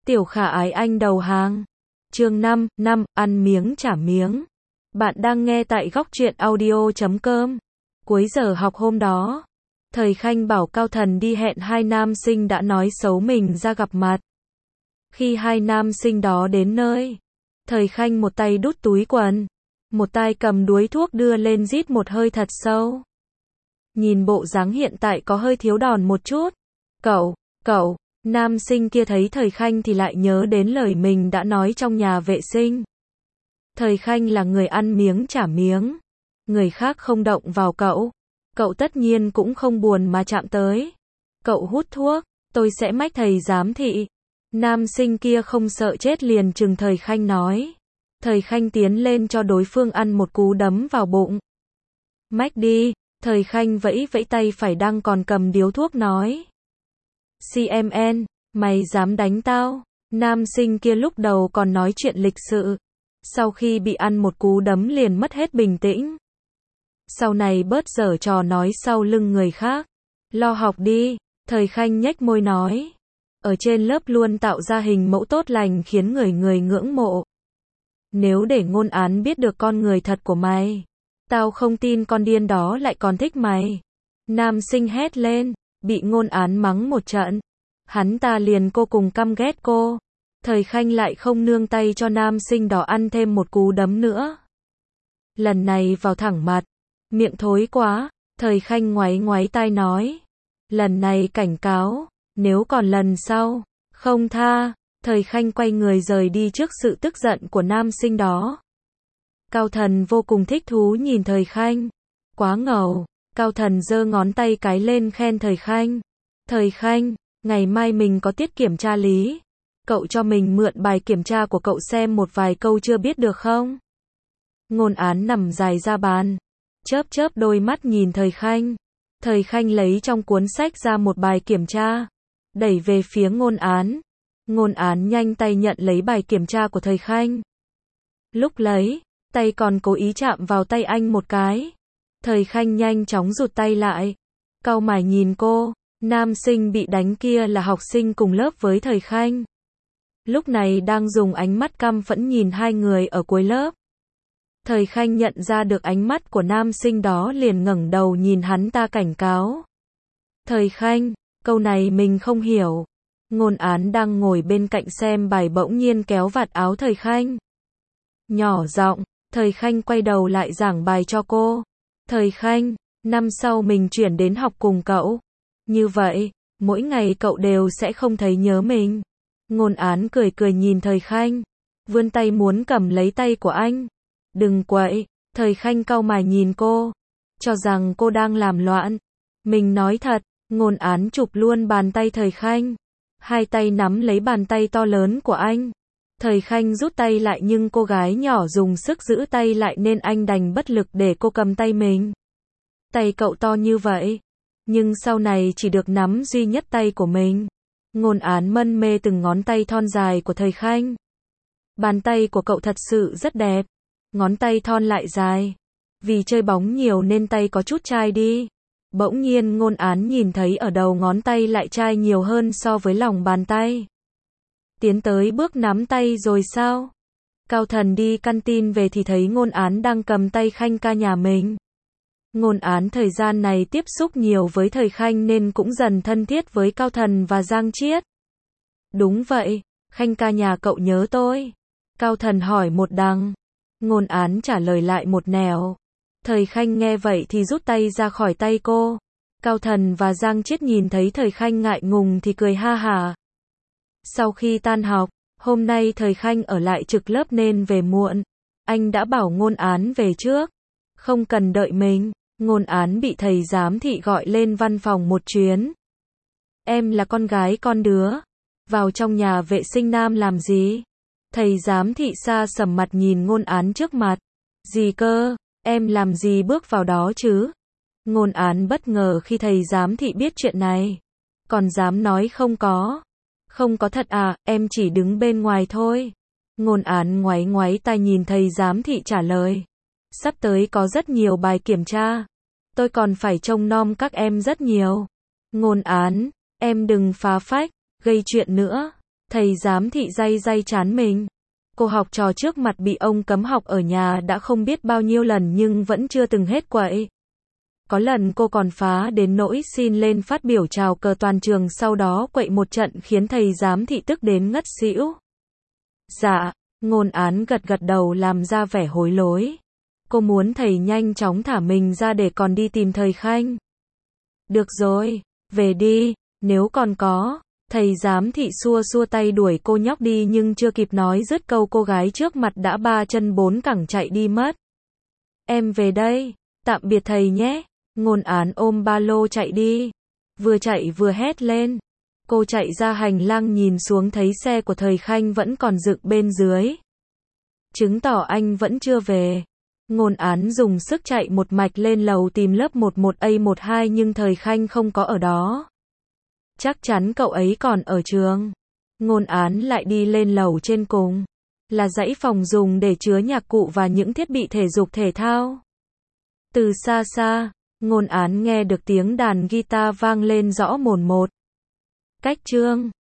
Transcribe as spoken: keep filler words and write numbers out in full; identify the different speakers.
Speaker 1: Tiểu Khả Ái Anh đầu hàng. Chương năm, năm, ăn miếng trả miếng. Bạn đang nghe tại góc truyện audio chấm com. Cuối giờ học hôm đó, Thời Khanh bảo Cao Thần đi hẹn hai nam sinh đã nói xấu mình ra gặp mặt. Khi hai nam sinh đó đến nơi, Thời Khanh một tay đút túi quần, một tay cầm đuối thuốc đưa lên rít một hơi thật sâu. Nhìn bộ dáng hiện tại có hơi thiếu đòn một chút. Cậu, cậu, nam sinh kia thấy Thời Khanh thì lại nhớ đến lời mình đã nói trong nhà vệ sinh. Thời Khanh là người ăn miếng trả miếng. Người khác không động vào cậu, cậu tất nhiên cũng không buồn mà chạm tới. Cậu hút thuốc, tôi sẽ mách thầy giám thị. Nam sinh kia không sợ chết liền chừng Thời Khanh nói. Thời Khanh tiến lên cho đối phương ăn một cú đấm vào bụng. Mách đi, Thời Khanh vẫy vẫy tay phải đang còn cầm điếu thuốc nói. xê em en, mày dám đánh tao? Nam sinh kia lúc đầu còn nói chuyện lịch sự. Sau khi bị ăn một cú đấm liền mất hết bình tĩnh. Sau này bớt giở trò nói sau lưng người khác. Lo học đi, Thời Khanh nhếch môi nói. Ở trên lớp luôn tạo ra hình mẫu tốt lành khiến người người ngưỡng mộ. Nếu để Ngôn Án biết được con người thật của mày, tao không tin con điên đó lại còn thích mày. Nam sinh hét lên, bị Ngôn Án mắng một trận. Hắn ta liền cô cùng căm ghét cô. Thời Khanh lại không nương tay cho nam sinh đó ăn thêm một cú đấm nữa. Lần này vào thẳng mặt. Miệng thối quá, Thời Khanh ngoáy ngoáy tai nói. Lần này cảnh cáo, nếu còn lần sau, không tha. Thời Khanh quay người rời đi trước sự tức giận của nam sinh đó. Cao Thần vô cùng thích thú nhìn Thời Khanh. Quá ngầu, Cao Thần giơ ngón tay cái lên khen Thời Khanh. Thời Khanh, ngày mai mình có tiết kiểm tra lý. Cậu cho mình mượn bài kiểm tra của cậu xem một vài câu chưa biết được không? Ngôn Án nằm dài ra bàn, chớp chớp đôi mắt nhìn Thời Khanh. Thời Khanh lấy trong cuốn sách ra một bài kiểm tra, đẩy về phía Ngôn Án. Ngôn Án nhanh tay nhận lấy bài kiểm tra của Thời Khanh. Lúc lấy, tay còn cố ý chạm vào tay anh một cái. Thời Khanh nhanh chóng rụt tay lại, cau mày nhìn cô. Nam sinh bị đánh kia là học sinh cùng lớp với Thời Khanh. Lúc này đang dùng ánh mắt căm phẫn nhìn hai người ở cuối lớp. Thời Khanh nhận ra được ánh mắt của nam sinh đó liền ngẩng đầu nhìn hắn ta cảnh cáo. Thời Khanh, câu này mình không hiểu. Ngôn Án đang ngồi bên cạnh xem bài bỗng nhiên kéo vạt áo Thời Khanh. Nhỏ giọng, Thời Khanh quay đầu lại giảng bài cho cô. Thời Khanh, năm sau mình chuyển đến học cùng cậu. Như vậy, mỗi ngày cậu đều sẽ không thấy nhớ mình. Ngôn Án cười cười nhìn Thời Khanh, vươn tay muốn cầm lấy tay của anh. Đừng quậy, Thời Khanh cau mày nhìn cô, cho rằng cô đang làm loạn. Mình nói thật, Ngôn Án chụp luôn bàn tay Thời Khanh. Hai tay nắm lấy bàn tay to lớn của anh. Thời Khanh rút tay lại nhưng cô gái nhỏ dùng sức giữ tay lại nên anh đành bất lực để cô cầm tay mình. Tay cậu to như vậy, nhưng sau này chỉ được nắm duy nhất tay của mình. Ngôn Án mân mê từng ngón tay thon dài của Thời Khanh. Bàn tay của cậu thật sự rất đẹp. Ngón tay thon lại dài. Vì chơi bóng nhiều nên tay có chút chai đi. Bỗng nhiên Ngôn Án nhìn thấy ở đầu ngón tay lại chai nhiều hơn so với lòng bàn tay. Tiến tới bước nắm tay rồi sao? Cao Thần đi canteen về thì thấy Ngôn Án đang cầm tay Khanh ca nhà mình. Ngôn Án thời gian này tiếp xúc nhiều với Thời Khanh nên cũng dần thân thiết với Cao Thần và Giang Chiết. Đúng vậy, Khanh ca nhà cậu nhớ tôi. Cao Thần hỏi một đằng. Ngôn Án trả lời lại một nẻo. Thời Khanh nghe vậy thì rút tay ra khỏi tay cô. Cao Thần và Giang Chiết nhìn thấy Thời Khanh ngại ngùng thì cười ha hả. Sau khi tan học, hôm nay Thời Khanh ở lại trực lớp nên về muộn. Anh đã bảo Ngôn Án về trước, không cần đợi mình. Ngôn Án bị thầy giám thị gọi lên văn phòng một chuyến. Em là con gái con đứa, vào trong nhà vệ sinh nam làm gì? Thầy giám thị xa sầm mặt nhìn Ngôn Án trước mặt. Gì cơ, em làm gì bước vào đó chứ? Ngôn Án bất ngờ khi thầy giám thị biết chuyện này. Còn dám nói không có. Không có thật à, em chỉ đứng bên ngoài thôi. Ngôn Án ngoáy ngoáy tai nhìn thầy giám thị trả lời. Sắp tới có rất nhiều bài kiểm tra. Tôi còn phải trông nom các em rất nhiều. Ngôn Án, em đừng phá phách, gây chuyện nữa. Thầy giám thị day day chán mình. Cô học trò trước mặt bị ông cấm học ở nhà đã không biết bao nhiêu lần nhưng vẫn chưa từng hết quậy. Có lần cô còn phá đến nỗi xin lên phát biểu chào cờ toàn trường, sau đó quậy một trận khiến thầy giám thị tức đến ngất xỉu. Dạ, Ngôn Án gật gật đầu làm ra vẻ hối lỗi. Cô muốn thầy nhanh chóng thả mình ra để còn đi tìm thầy Khanh. Được rồi, về đi, nếu còn có. Thầy giám thị xua xua tay đuổi cô nhóc đi nhưng chưa kịp nói dứt câu cô gái trước mặt đã ba chân bốn cẳng chạy đi mất. Em về đây, tạm biệt thầy nhé. Ngôn Án ôm ba lô chạy đi. Vừa chạy vừa hét lên. Cô chạy ra hành lang nhìn xuống thấy xe của thầy Khanh vẫn còn dựng bên dưới. Chứng tỏ anh vẫn chưa về. Ngôn Án dùng sức chạy một mạch lên lầu tìm lớp mười một A mười hai nhưng thầy Khanh không có ở đó. Chắc chắn cậu ấy còn ở trường. Ngôn Án lại đi lên lầu trên cùng. Là dãy phòng dùng để chứa nhạc cụ và những thiết bị thể dục thể thao. Từ xa xa, Ngôn Án nghe được tiếng đàn guitar vang lên rõ mồn một. Cách Trương